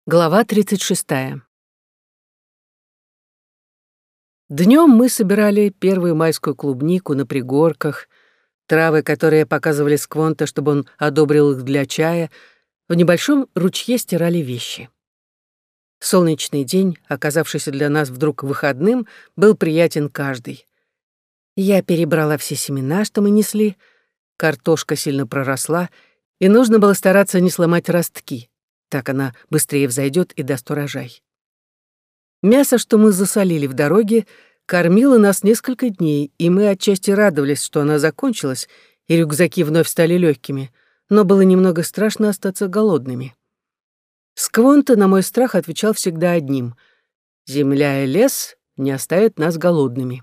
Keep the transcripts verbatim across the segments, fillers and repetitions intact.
Глава тридцать шестая. Днем мы собирали первую майскую клубнику на пригорках, травы, которые показывали Сквонте, чтобы он одобрил их для чая, в небольшом ручье стирали вещи. Солнечный день, оказавшийся для нас вдруг выходным, был приятен каждый. Я перебрала все семена, что мы несли, картошка сильно проросла, и нужно было стараться не сломать ростки. Так она быстрее взойдет и даст урожай. Мясо, что мы засолили в дороге, кормило нас несколько дней, и мы отчасти радовались, что она закончилась, и рюкзаки вновь стали легкими, но было немного страшно остаться голодными. Сквонте на мой страх отвечал всегда одним: «Земля и лес не оставят нас голодными».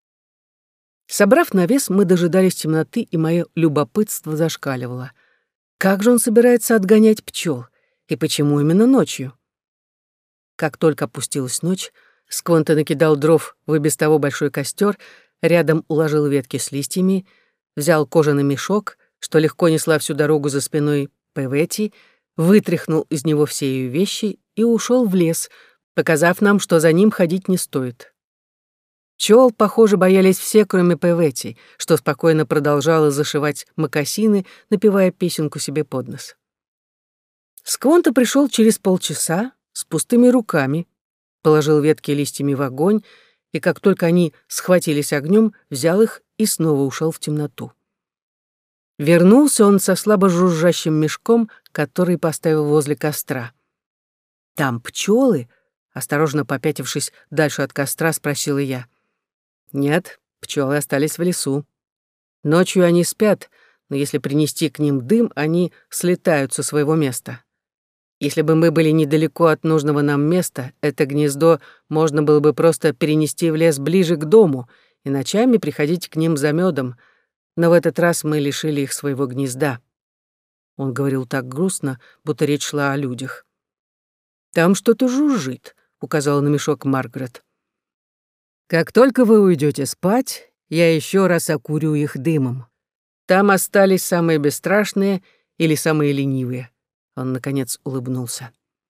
Собрав навес, мы дожидались темноты, и мое любопытство зашкаливало. Как же он собирается отгонять пчел? И почему именно ночью? Как только опустилась ночь, Сквонте накидал дров в и без того большой костер, рядом уложил ветки с листьями, взял кожаный мешок, что легко несла всю дорогу за спиной Певети, вытряхнул из него все ее вещи и ушел в лес, показав нам, что за ним ходить не стоит. Пчел, похоже, боялись все, кроме Певети, что спокойно продолжала зашивать мокасины, напевая песенку себе под нос. Сквонте пришел через полчаса с пустыми руками, положил ветки листьями в огонь, и как только они схватились огнем, взял их и снова ушел в темноту. Вернулся он со слабо жужжащим мешком, который поставил возле костра. «Там пчелы?» — осторожно попятившись дальше от костра, спросила я. «Нет, пчелы остались в лесу. Ночью они спят, но если принести к ним дым, они слетают со своего места. Если бы мы были недалеко от нужного нам места, это гнездо можно было бы просто перенести в лес ближе к дому и ночами приходить к ним за медом, но в этот раз мы лишили их своего гнезда». Он говорил так грустно, будто речь шла о людях. «Там что-то жужжит», — указала на мешок Маргарет. «Как только вы уйдете спать, я еще раз окурю их дымом. Там остались самые бесстрашные или самые ленивые». Он, наконец, улыбнулся.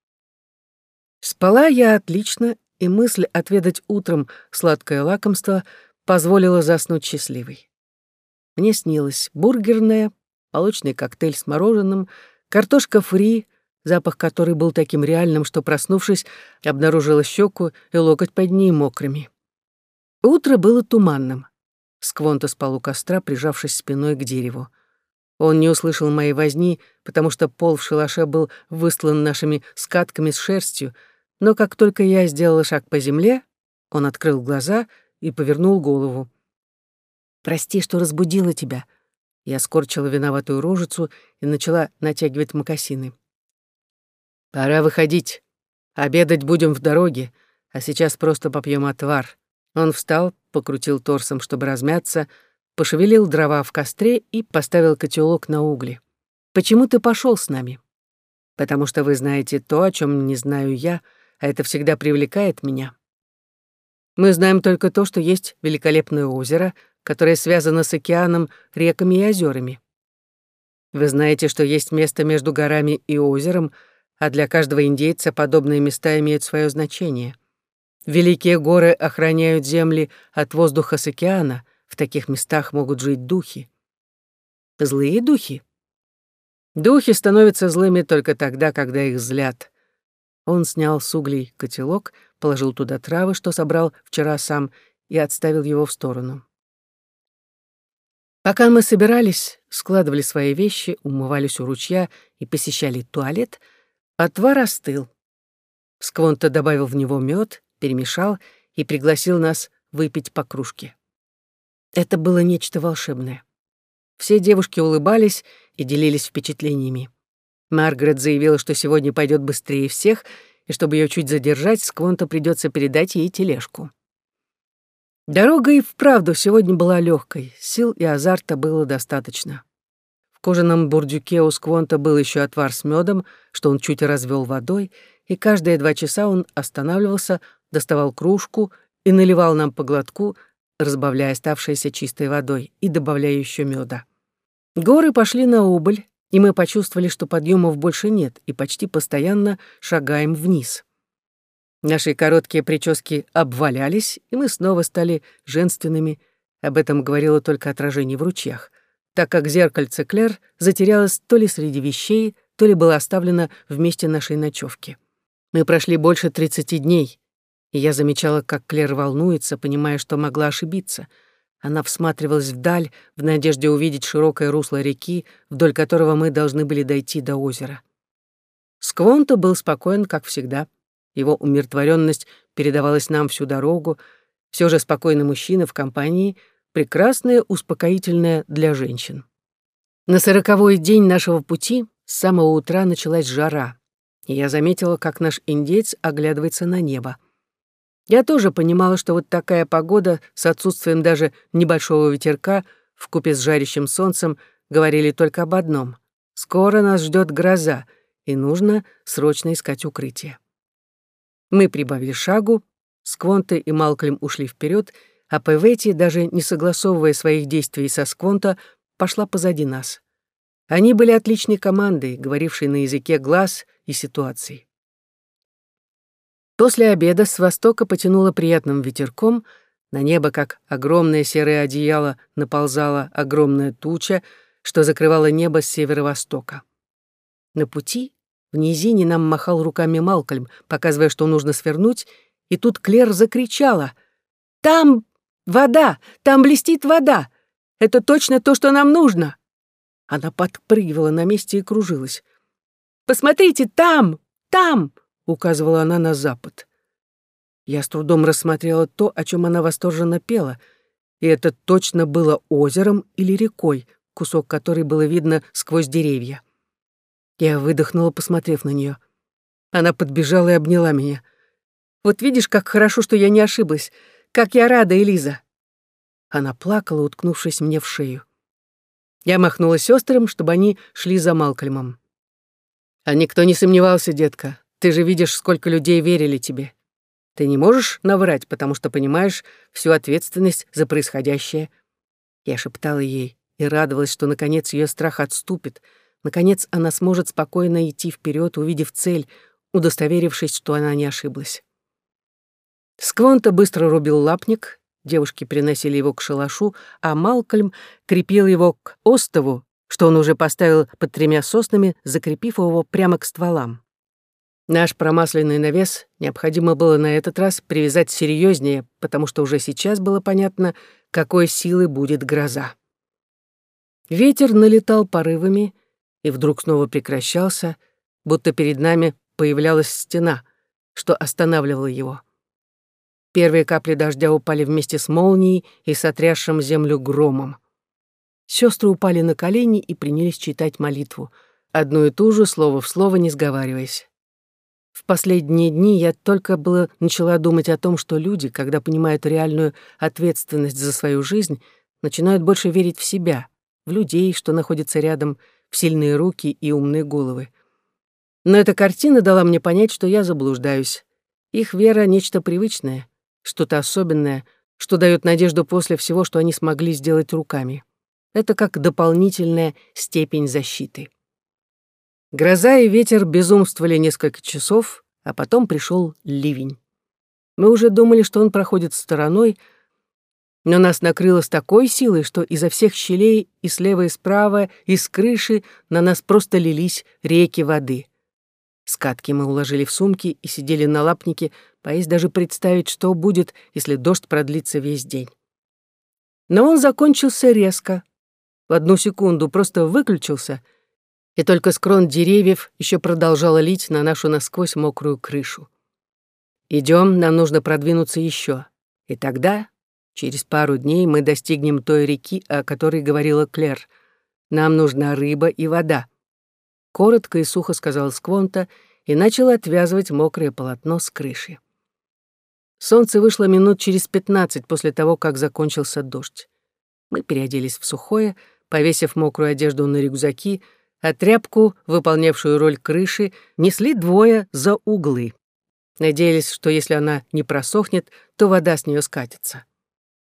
Спала я отлично, и мысль отведать утром сладкое лакомство позволила заснуть счастливой. Мне снилось бургерная, молочный коктейль с мороженым, картошка фри, запах которой был таким реальным, что, проснувшись, обнаружила щеку и локоть под ней мокрыми. Утро было туманным. Сквонте спал у костра, прижавшись спиной к дереву. Он не услышал моей возни, потому что пол в шалаше был выстлан нашими скатками с шерстью, но как только я сделала шаг по земле, он открыл глаза и повернул голову. «Прости, что разбудила тебя». Я скорчила виноватую рожицу и начала натягивать мокасины. «Пора выходить. Обедать будем в дороге, а сейчас просто попьем отвар». Он встал, покрутил торсом, чтобы размяться, пошевелил дрова в костре и поставил котелок на угли. «Почему ты пошел с нами?» «Потому что вы знаете то, о чем не знаю я, а это всегда привлекает меня. Мы знаем только то, что есть великолепное озеро, которое связано с океаном, реками и озерами. Вы знаете, что есть место между горами и озером, а для каждого индейца подобные места имеют свое значение. Великие горы охраняют земли от воздуха с океана, в таких местах могут жить духи». «Злые духи?» «Духи становятся злыми только тогда, когда их злят». Он снял с углей котелок, положил туда травы, что собрал вчера сам, и отставил его в сторону. Пока мы собирались, складывали свои вещи, умывались у ручья и посещали туалет, отвар остыл. Сквонте добавил в него мед, перемешал и пригласил нас выпить по кружке. Это было нечто волшебное. Все девушки улыбались и делились впечатлениями. Маргарет заявила, что сегодня пойдет быстрее всех, и чтобы ее чуть задержать, Сквонте придется передать ей тележку. Дорога и вправду сегодня была легкой, сил и азарта было достаточно. В кожаном бурдюке у Сквонте был еще отвар с медом, что он чуть развел водой, и каждые два часа он останавливался, доставал кружку и наливал нам по глотку, разбавляя оставшейся чистой водой и добавляя еще меда. Горы пошли на убыль, и мы почувствовали, что подъемов больше нет, и почти постоянно шагаем вниз. Наши короткие прически обвалялись, и мы снова стали женственными. Об этом говорило только отражение в ручьях, так как зеркальце Клэр затерялось то ли среди вещей, то ли было оставлено в месте нашей ночевки. Мы прошли больше тридцати дней, и я замечала, как Клэр волнуется, понимая, что могла ошибиться. Она всматривалась вдаль в надежде увидеть широкое русло реки, вдоль которого мы должны были дойти до озера. Сквонто был спокоен, как всегда. Его умиротворенность передавалась нам всю дорогу. Все же спокойный мужчина в компании — прекрасное успокоительное для женщин. На сороковой день нашего пути с самого утра началась жара, и я заметила, как наш индеец оглядывается на небо. Я тоже понимала, что вот такая погода с отсутствием даже небольшого ветерка вкупе с жарящим солнцем говорили только об одном — скоро нас ждет гроза, и нужно срочно искать укрытие. Мы прибавили шагу, Сквонто и Малкольм ушли вперед, а Певетти, даже не согласовывая своих действий со Сквонто, пошла позади нас. Они были отличной командой, говорившей на языке глаз и ситуаций. После обеда с востока потянуло приятным ветерком, на небо, как огромное серое одеяло, наползала огромная туча, что закрывало небо с северо-востока. На пути в низине нам махал руками Малкольм, показывая, что нужно свернуть, и тут Клэр закричала: «Там вода! Там блестит вода! Это точно то, что нам нужно!» Она подпрыгивала на месте и кружилась. «Посмотрите, там! Там!» — указывала она на запад. Я с трудом рассмотрела то, о чем она восторженно пела, и это точно было озером или рекой, кусок которой было видно сквозь деревья. Я выдохнула, посмотрев на нее. Она подбежала и обняла меня. «Вот видишь, как хорошо, что я не ошиблась. Как я рада, Элиза!» Она плакала, уткнувшись мне в шею. Я махнула сестрам, чтобы они шли за Малкольмом. «А никто не сомневался, детка. Ты же видишь, сколько людей верили тебе. Ты не можешь наврать, потому что понимаешь всю ответственность за происходящее». Я шептала ей и радовалась, что, наконец, ее страх отступит. Наконец, она сможет спокойно идти вперед, увидев цель, удостоверившись, что она не ошиблась. Сквонто быстро рубил лапник, девушки приносили его к шалашу, а Малкольм крепил его к остову, что он уже поставил под тремя соснами, закрепив его прямо к стволам. Наш промасленный навес необходимо было на этот раз привязать серьезнее, потому что уже сейчас было понятно, какой силы будет гроза. Ветер налетал порывами и вдруг снова прекращался, будто перед нами появлялась стена, что останавливало его. Первые капли дождя упали вместе с молнией и сотрясшим землю громом. Сестры упали на колени и принялись читать молитву, одну и ту же, слово в слово, не сговариваясь. В последние дни я только было начала думать о том, что люди, когда понимают реальную ответственность за свою жизнь, начинают больше верить в себя, в людей, что находятся рядом, в сильные руки и умные головы. Но эта картина дала мне понять, что я заблуждаюсь. Их вера — нечто привычное, что-то особенное, что дает надежду после всего, что они смогли сделать руками. Это как дополнительная степень защиты. Гроза и ветер безумствовали несколько часов, а потом пришел ливень. Мы уже думали, что он проходит стороной, но нас накрыло с такой силой, что изо всех щелей и слева, и справа, и с крыши на нас просто лились реки воды. Скатки мы уложили в сумки и сидели на лапнике, боясь даже представить, что будет, если дождь продлится весь день. Но он закончился резко. В одну секунду просто выключился, и только с крон деревьев еще продолжало лить на нашу насквозь мокрую крышу. «Идем, нам нужно продвинуться еще. И тогда, через пару дней, мы достигнем той реки, о которой говорила Клэр. Нам нужна рыба и вода». Коротко и сухо сказал Сквонто и начал отвязывать мокрое полотно с крыши. Солнце вышло минут через пятнадцать после того, как закончился дождь. Мы переоделись в сухое, повесив мокрую одежду на рюкзаки, а тряпку, выполнявшую роль крыши, несли двое за углы. Надеялись, что если она не просохнет, то вода с нее скатится.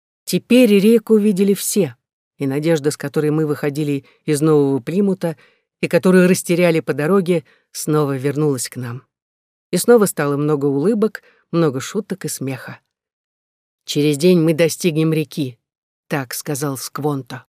Теперь реку видели все, и надежда, с которой мы выходили из Нового Плимута, и которую растеряли по дороге, снова вернулась к нам. И снова стало много улыбок, много шуток и смеха. «Через день мы достигнем реки», — так сказал Сквонто.